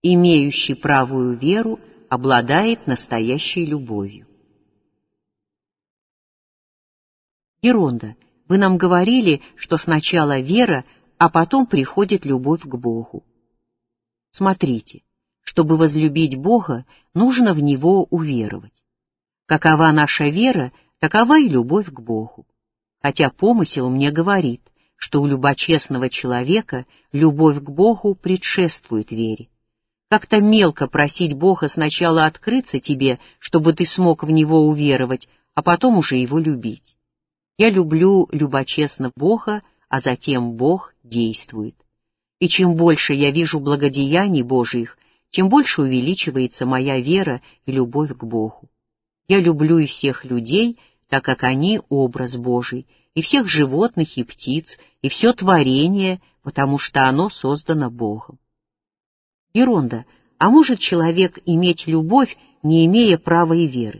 Имеющий правую веру обладает настоящей любовью. Еронда, вы нам говорили, что сначала вера, а потом приходит любовь к Богу. Смотрите, чтобы возлюбить Бога, нужно в Него уверовать. Какова наша вера, такова и любовь к Богу. Хотя помысел мне говорит, что у любочестного человека любовь к Богу предшествует вере. Как-то мелко просить Бога сначала открыться тебе, чтобы ты смог в Него уверовать, а потом уже Его любить. Я люблю любочестно Бога, а затем Бог действует. И чем больше я вижу благодеяний Божиих, тем больше увеличивается моя вера и любовь к Богу. Я люблю и всех людей, так как они образ Божий, и всех животных и птиц, и все творение, потому что оно создано Богом. Еронда, а может человек иметь любовь, не имея права и веры?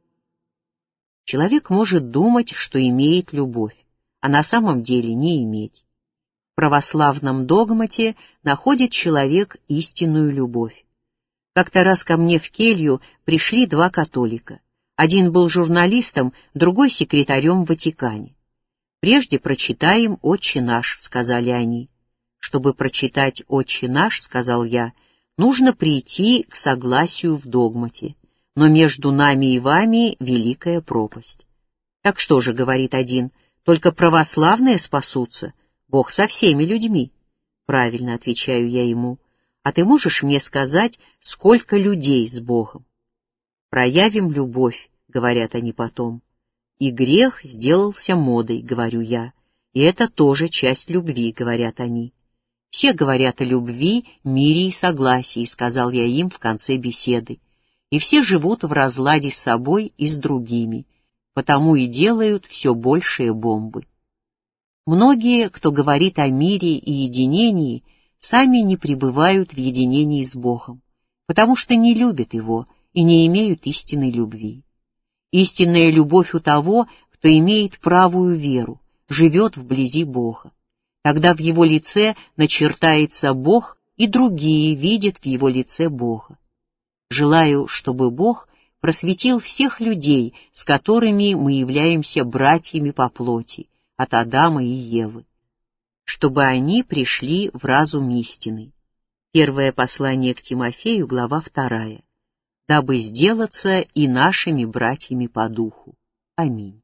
Человек может думать, что имеет любовь, а на самом деле не иметь. В православном догмате находит человек истинную любовь. Как-то раз ко мне в келью пришли два католика. Один был журналистом, другой секретарем в Ватикане. «Прежде прочитаем «Отче наш», — сказали они. «Чтобы прочитать «Отче наш», — сказал я, — нужно прийти к согласию в догмате. Но между нами и вами великая пропасть». «Так что же, — говорит один, — только православные спасутся, Бог со всеми людьми». «Правильно, — отвечаю я ему, — а ты можешь мне сказать, сколько людей с Богом?» «Проявим любовь, — говорят они потом». «И грех сделался модой, — говорю я, — и это тоже часть любви, — говорят они». «Все говорят о любви, мире и согласии, — сказал я им в конце беседы, — и все живут в разладе с собой и с другими, потому и делают все большие бомбы». Многие, кто говорит о мире и единении, сами не пребывают в единении с Богом, потому что не любят Его и не имеют истинной любви. Истинная любовь у того, кто имеет правую веру, живет вблизи Бога. Тогда в Его лице начертается Бог, и другие видят в Его лице Бога. Желаю, чтобы Бог просветил всех людей, с которыми мы являемся братьями по плоти, от Адама и Евы, чтобы они пришли в разум истины. Первое послание к Тимофею, глава 2. Дабы сделаться и нашими братьями по духу. Аминь.